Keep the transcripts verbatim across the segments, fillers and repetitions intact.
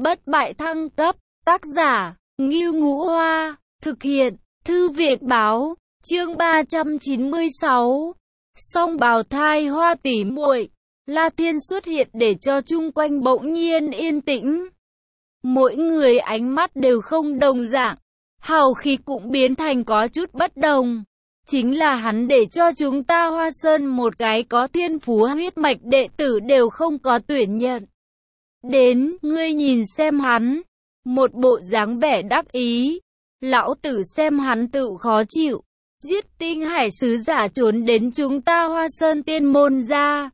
bất bại thăng cấp, tác giả, Ngưu Ngũ Hoa, thực hiện, Thư viện Báo, chương ba trăm chín mươi sáu. Song bào thai hoa tỉ muội, La Thiên xuất hiện để cho chung quanh bỗng nhiên yên tĩnh. Mỗi người ánh mắt đều không đồng dạng, hào khí cũng biến thành có chút bất đồng. Chính là hắn để cho chúng ta Hoa Sơn một cái có thiên phú huyết mạch đệ tử đều không có tuyển nhận. Đến, ngươi nhìn xem hắn, một bộ dáng vẻ đắc ý. Lão tử xem hắn tự khó chịu, giết Tinh Hải sứ giả trốn đến chúng ta Hoa Sơn tiên môn ra.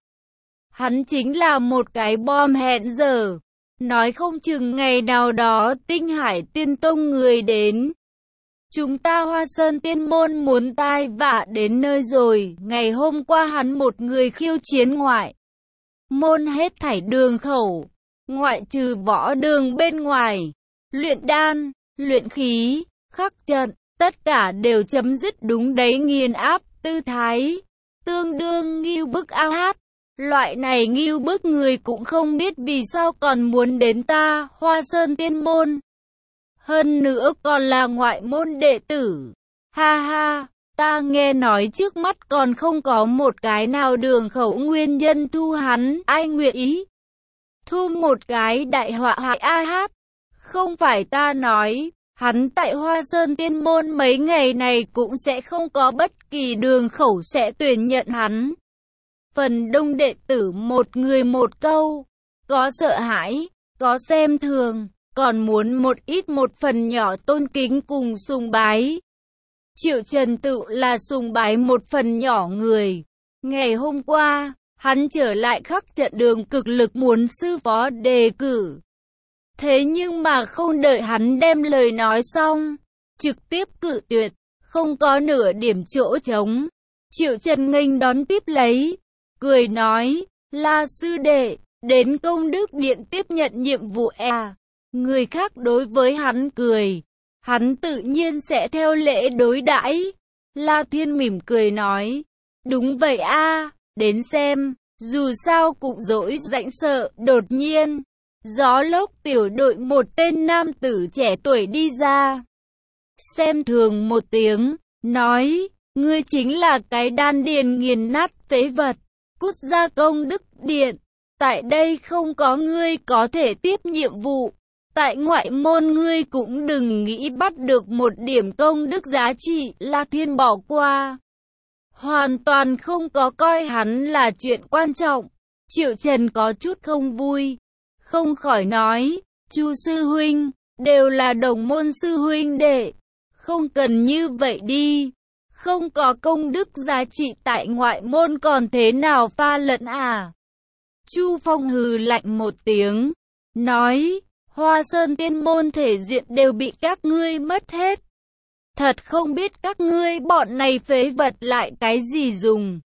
Hắn chính là một cái bom hẹn giờ, nói không chừng ngày nào đó Tinh Hải tiên tông người đến. Chúng ta Hoa Sơn tiên môn muốn tai vạ đến nơi rồi. Ngày hôm qua hắn một người khiêu chiến ngoại môn hết thảy đường khẩu, ngoại trừ võ đường bên ngoài, luyện đan, luyện khí, khắc trận, tất cả đều chấm dứt đúng đấy nghiền áp tư thái, tương đương ngưu bức ao hát. Loại này ngưu bức người cũng không biết vì sao còn muốn đến ta Hoa Sơn tiên môn. Hơn nữa còn là ngoại môn đệ tử. Ha ha, ta nghe nói trước mắt còn không có một cái nào đường khẩu nguyên nhân thu hắn, ai nguyện ý thu một cái đại họa hại a hát. Không phải ta nói, hắn tại Hoa Sơn tiên môn mấy ngày này cũng sẽ không có bất kỳ đường khẩu sẽ tuyển nhận hắn. Phần đông đệ tử một người một câu, có sợ hãi, có xem thường, còn muốn một ít một phần nhỏ tôn kính cùng sùng bái. Triệu Trần tự là sùng bái một phần nhỏ người. Ngày hôm qua, hắn trở lại khắc trận đường cực lực muốn sư phó đề cử. Thế nhưng mà không đợi hắn đem lời nói xong, trực tiếp cự tuyệt, không có nửa điểm chỗ trống. Triệu Trần nghênh đón tiếp lấy, cười nói, là sư đệ, đến công đức điện tiếp nhận nhiệm vụ à. Người khác đối với hắn cười, hắn tự nhiên sẽ theo lễ đối đãi. La Thiên mỉm cười nói, đúng vậy a, đến xem, dù sao cũng dỗi rãnh sợ. Đột nhiên, gió lốc tiểu đội một tên nam tử trẻ tuổi đi ra, xem thường một tiếng, nói, ngươi chính là cái đan điền nghiền nát phế vật, cút ra công đức điện, tại đây không có ngươi có thể tiếp nhiệm vụ. Tại ngoại môn ngươi cũng đừng nghĩ bắt được một điểm công đức giá trị. La Thiên bỏ qua, hoàn toàn không có coi hắn là chuyện quan trọng. Triệu Trần có chút không vui, không khỏi nói, Chu sư huynh, đều là đồng môn sư huynh đệ, không cần như vậy đi, không có công đức giá trị tại ngoại môn còn thế nào pha lẫn à. Chu Phong hừ lạnh một tiếng, nói, Hoa Sơn tiên môn thể diện đều bị các ngươi mất hết. Thật không biết các ngươi bọn này phế vật lại cái gì dùng.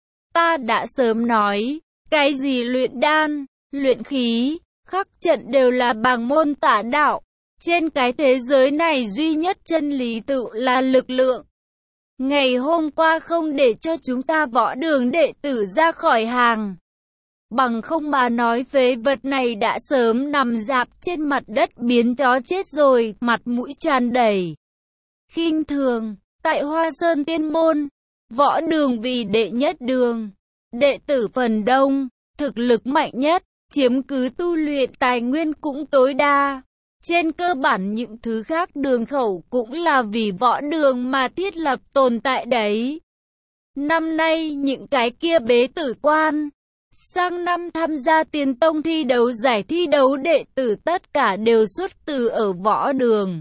Ta đã sớm nói, cái gì luyện đan, luyện khí, khắc trận đều là bằng môn tả đạo. Trên cái thế giới này duy nhất chân lý tự là lực lượng. Ngày hôm qua không để cho chúng ta võ đường đệ tử ra khỏi hàng. Bằng không mà nói phế vật này đã sớm nằm rạp trên mặt đất biến chó chết rồi, mặt mũi tràn đầy khinh thường. Tại Hoa Sơn tiên môn, võ đường vì đệ nhất đường, đệ tử phần đông, thực lực mạnh nhất, chiếm cứ tu luyện tài nguyên cũng tối đa. Trên cơ bản những thứ khác đường khẩu cũng là vì võ đường mà thiết lập tồn tại đấy. Năm nay những cái kia bế tử quan, sang năm tham gia tiền tông thi đấu giải thi đấu đệ tử tất cả đều xuất từ ở võ đường.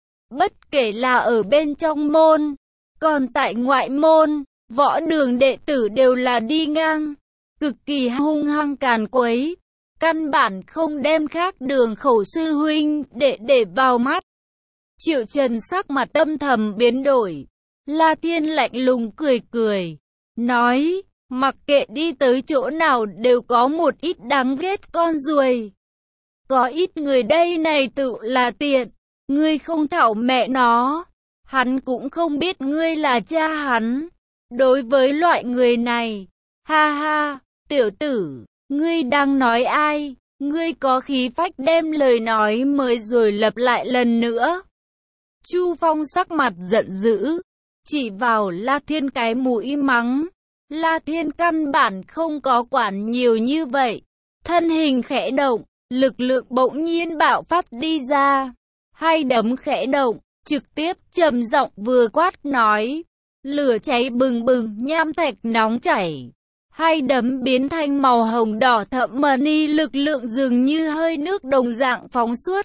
Bất kể là ở bên trong môn, còn tại ngoại môn, võ đường đệ tử đều là đi ngang, cực kỳ hung hăng càn quấy, căn bản không đem khác đường khẩu sư huynh đệ để vào mắt. Triệu Trần sắc mặt âm thầm biến đổi, La Thiên lạnh lùng cười cười, nói, mặc kệ đi tới chỗ nào đều có một ít đáng ghét con ruồi. Có ít người đây này tự là tiện, ngươi không thảo mẹ nó, hắn cũng không biết ngươi là cha hắn. Đối với loại người này, ha ha, tiểu tử, ngươi đang nói ai? Ngươi có khí phách đem lời nói mới rồi lặp lại lần nữa. Chu Phong sắc mặt giận dữ, chỉ vào La Thiên cái mũi mắng. La Thiên căn bản không có quản nhiều như vậy. Thân hình khẽ động, lực lượng bỗng nhiên bạo phát đi ra. Hai đấm khẽ động, trực tiếp trầm giọng vừa quát nói. Lửa cháy bừng bừng, nham thạch nóng chảy. Hai đấm biến thành màu hồng đỏ thẫm mờ ni, lực lượng dường như hơi nước đồng dạng phóng suốt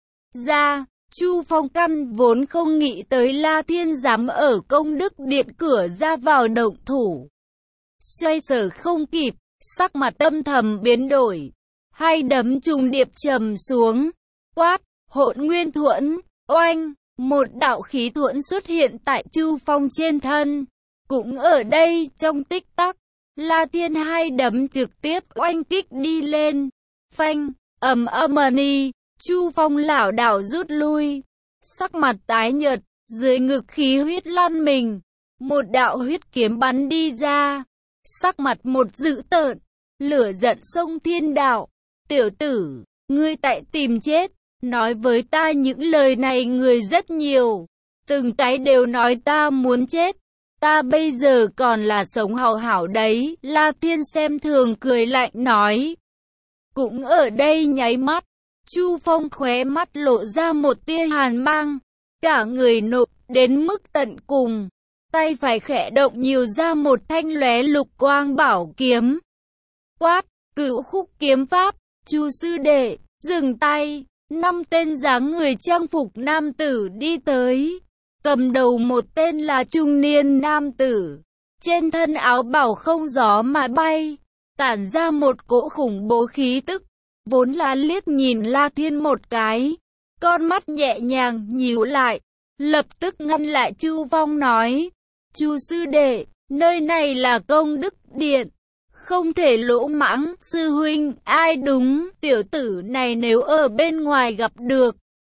ra. Chu Phong căn vốn không nghĩ tới La Thiên dám ở Công Đức Điện cửa ra vào động thủ. Xoay sở không kịp, sắc mặt âm thầm biến đổi. Hai đấm trùng điệp trầm xuống, quát, Hỗn Nguyên Thuẫn, oanh, một đạo khí thuẫn xuất hiện tại Chu Phong trên thân. Cũng ở đây, trong tích tắc, La Thiên hai đấm trực tiếp oanh kích đi lên. Phanh, ầm ầm ni, Chu Phong lảo đảo rút lui. Sắc mặt tái nhợt, dưới ngực khí huyết lan mình. Một đạo huyết kiếm bắn đi ra. Sắc mặt một dữ tợn, lửa giận sông thiên đạo. Tiểu tử, ngươi tại tìm chết. Nói với ta những lời này người rất nhiều. Từng cái đều nói ta muốn chết. Ta bây giờ còn là sống hào hảo đấy. La Thiên xem thường cười lạnh nói. Cũng ở đây nháy mắt, Chu Phong khóe mắt lộ ra một tia hàn mang. Cả người nộp đến mức tận cùng. Tay phải khẽ động nhiều ra một thanh lóe lục quang bảo kiếm. Quát, Cửu Khúc Kiếm Pháp, Chu sư đệ, dừng tay. Năm tên dáng người trang phục nam tử đi tới. Cầm đầu một tên là trung niên nam tử. Trên thân áo bào không gió mà bay, tản ra một cỗ khủng bố khí tức. Vốn là liếc nhìn La Thiên một cái, con mắt nhẹ nhàng nhíu lại, lập tức ngăn lại Chu Phong nói. Chu sư đệ, nơi này là Công Đức Điện, không thể lỗ mãng. Sư huynh, ai đúng, tiểu tử này nếu ở bên ngoài gặp được,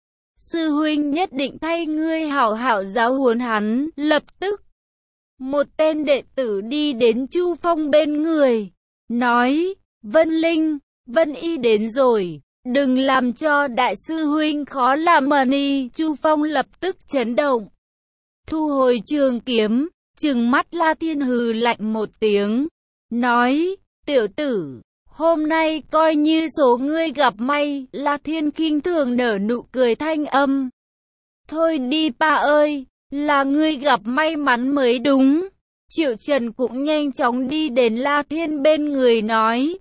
sư huynh nhất định thay ngươi hảo hảo giáo huấn hắn. Lập tức, một tên đệ tử đi đến Chu Phong bên người, nói, Vân Linh, Vân Y đến rồi, đừng làm cho đại sư huynh khó làm mờ ni. Chu Phong lập tức chấn động, thu hồi trường kiếm, trừng mắt La Thiên hừ lạnh một tiếng, nói, tiểu tử, hôm nay coi như số ngươi gặp may. La Thiên khinh thường nở nụ cười thanh âm. Thôi đi pa ơi, là ngươi gặp may mắn mới đúng. Triệu Trần cũng nhanh chóng đi đến La Thiên bên người nói.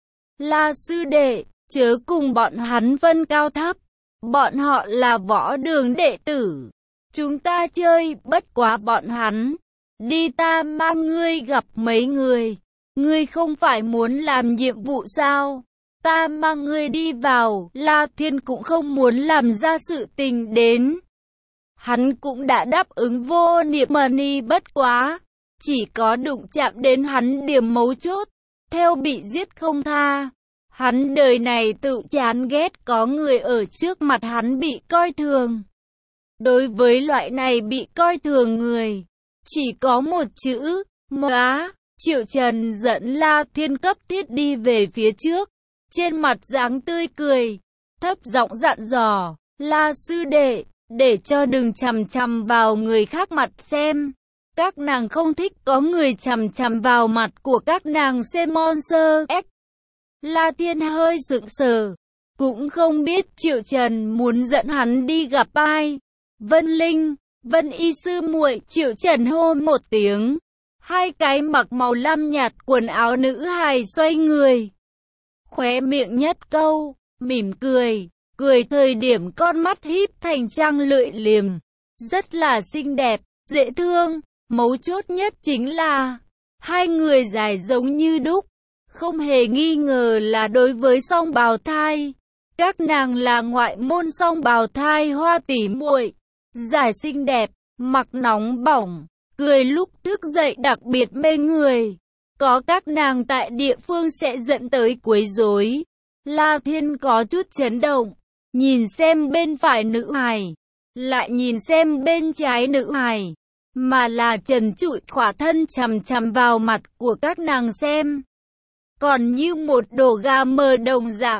La sư đệ, chớ cùng bọn hắn phân cao thấp. Bọn họ là võ đường đệ tử. Chúng ta chơi bất quá bọn hắn. Đi, ta mang ngươi gặp mấy người. Ngươi không phải muốn làm nhiệm vụ sao? Ta mang ngươi đi vào. La Thiên cũng không muốn làm ra sự tình đến. Hắn cũng đã đáp ứng vô niệm mờ ni, bất quá chỉ có đụng chạm đến hắn điểm mấu chốt, theo bị giết không tha. Hắn đời này tự chán ghét có người ở trước mặt hắn bị coi thường. Đối với loại này bị coi thường người, chỉ có một chữ, móa. Triệu Trần dẫn La Thiên cấp thiết đi về phía trước, trên mặt dáng tươi cười, thấp giọng dặn dò, La sư đệ, để cho đừng chằm chằm vào người khác mặt xem. Các nàng không thích có người chằm chằm vào mặt của các nàng xem monster X. La Thiên hơi sững sờ, cũng không biết Triệu Trần muốn dẫn hắn đi gặp ai. Vân Linh, Vân Y sư muội. Triệu Trần hô một tiếng. Hai cái mặc màu lam nhạt quần áo nữ hài xoay người, khóe miệng nhất câu, mỉm cười, cười thời điểm con mắt híp thành trăng lưỡi liềm, rất là xinh đẹp, dễ thương. Mấu chốt nhất chính là hai người dài giống như đúc, không hề nghi ngờ là đối với song bào thai. Các nàng là ngoại môn song bào thai Hoa tỷ muội, dài xinh đẹp, mặc nóng bỏng. Cười lúc thức dậy đặc biệt mê người. Có các nàng tại địa phương sẽ dẫn tới quấy rối. La Thiên có chút chấn động. Nhìn xem bên phải nữ hài, lại nhìn xem bên trái nữ hài, mà là trần trụi khỏa thân chằm chằm vào mặt của các nàng xem. Còn như một đồ gà mờ đồng dạng.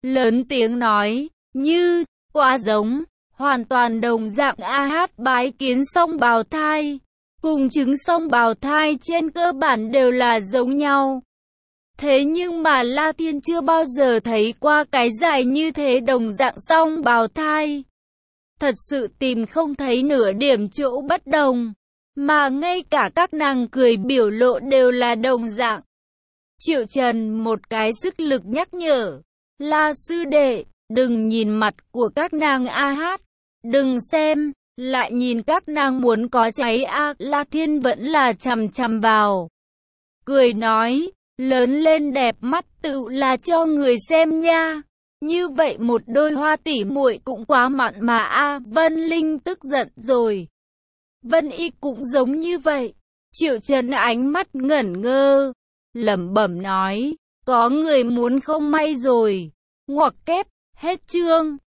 lớn tiếng nói, như, quá giống, hoàn toàn đồng dạng. A Hát bái kiến song bào thai, cùng chứng song bào thai trên cơ bản đều là giống nhau. Thế nhưng mà La Thiên chưa bao giờ thấy qua cái dài như thế đồng dạng song bào thai. Thật sự tìm không thấy nửa điểm chỗ bất đồng, mà ngay cả các nàng cười biểu lộ đều là đồng dạng. Triệu Trần một cái sức lực nhắc nhở, La sư đệ, đừng nhìn mặt của các nàng A Hát, đừng xem, lại nhìn các nàng muốn có cháy A. La Thiên vẫn là chằm chằm vào, cười nói, lớn lên đẹp mắt tự là cho người xem nha. Như vậy một đôi hoa tỉ muội cũng quá mặn mà A. Vân Linh tức giận rồi. Vân Y cũng giống như vậy. Triệu Trần ánh mắt ngẩn ngơ, lẩm bẩm nói, có người muốn không may rồi. Ngoặc kép, hết chương.